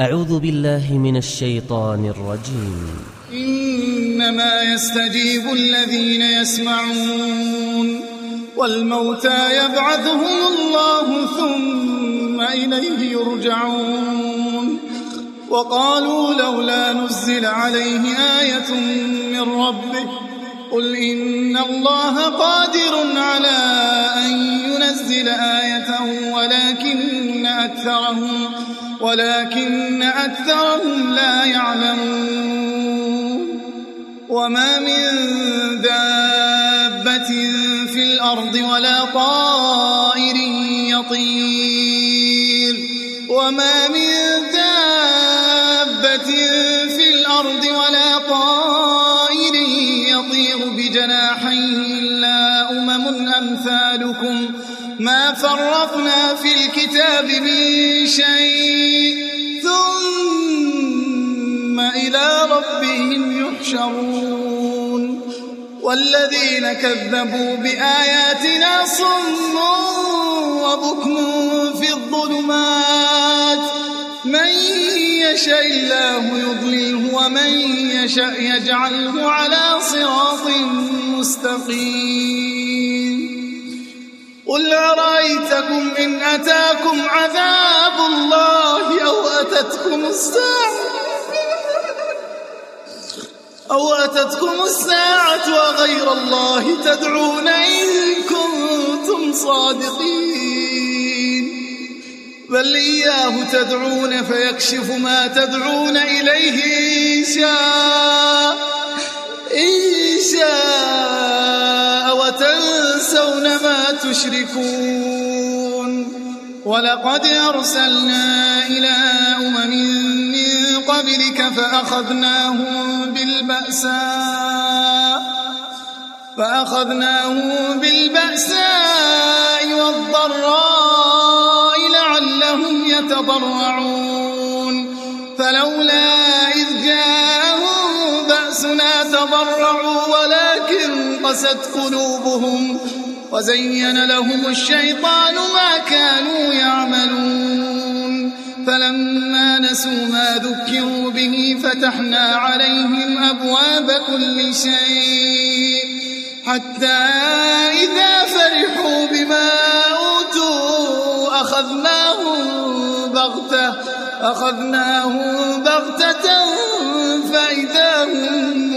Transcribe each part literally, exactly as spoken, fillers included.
أعوذ بالله من الشيطان الرجيم. إنما يستجيب الذين يسمعون والموتى يبعثهم الله ثم إليه يرجعون. وقالوا لولا نزل عليه آية من ربه قل إن الله قادر على أن ينزل آية ولكن أكثرهم ولكن أكثرهم لا يعلمون. وما من دابة في الأرض ولا طائر يطير وما من دابة في الأرض ولا طائر يطير بجناحيه إلا أمم أمثالكم ما فرطنا في الكتاب من شيء ثم إلى ربهم يحشرون. والذين كذبوا بآياتنا صم وبكم في الظلمات من يشاء الله يضلله ومن يشاء يجعله على صراط مستقيم. قل أرأيتكم إن أتاكم عذاب الله أو أتتكم الساعة أو أتتكم الساعة وغير الله تدعون إن كنتم صادقين بل إياه تدعون فيكشف ما تدعون إليه إن شاء إن شاء وتنسون ما تشركون. ولقد أرسلنا إلى أمم من قبلك فأخذناهم بالبأساء فأخذناهم بالبأساء والضراء لعلهم يتضرعون. فلولا إذ جاءهم بأسنا تضرعوا ولكن قست قلوبهم وزين لهم الشيطان ما كانوا يعملون. فلما نسوا ما ذكروا به فتحنا عليهم أبواب كل شيء حتى إذا فرحوا بما أوتوا أخذناهم بغتة أخذناهم بغتة فإذا هم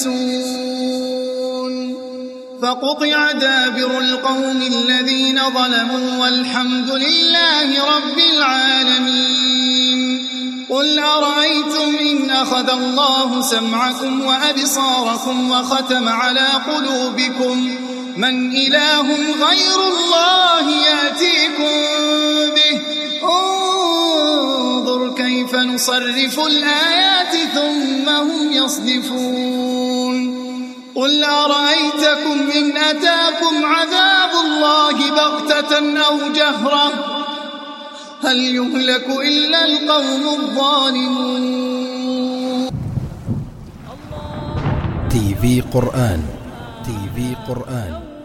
مبلسون. فقطع دابر القوم الذين ظلموا والحمد لله رب العالمين. قل أرأيتم إن أخذ الله سمعكم وأبصاركم وختم على قلوبكم من إله غير الله يأتيكم به انظر كيف نصرف الآيات ثم هم يصدفون. قل أرأيتكم إن أتاكم عذاب الله بغتة أو جهرة هل يهلك إلا القوم الظالمون. تي في قرآن تي في قرآن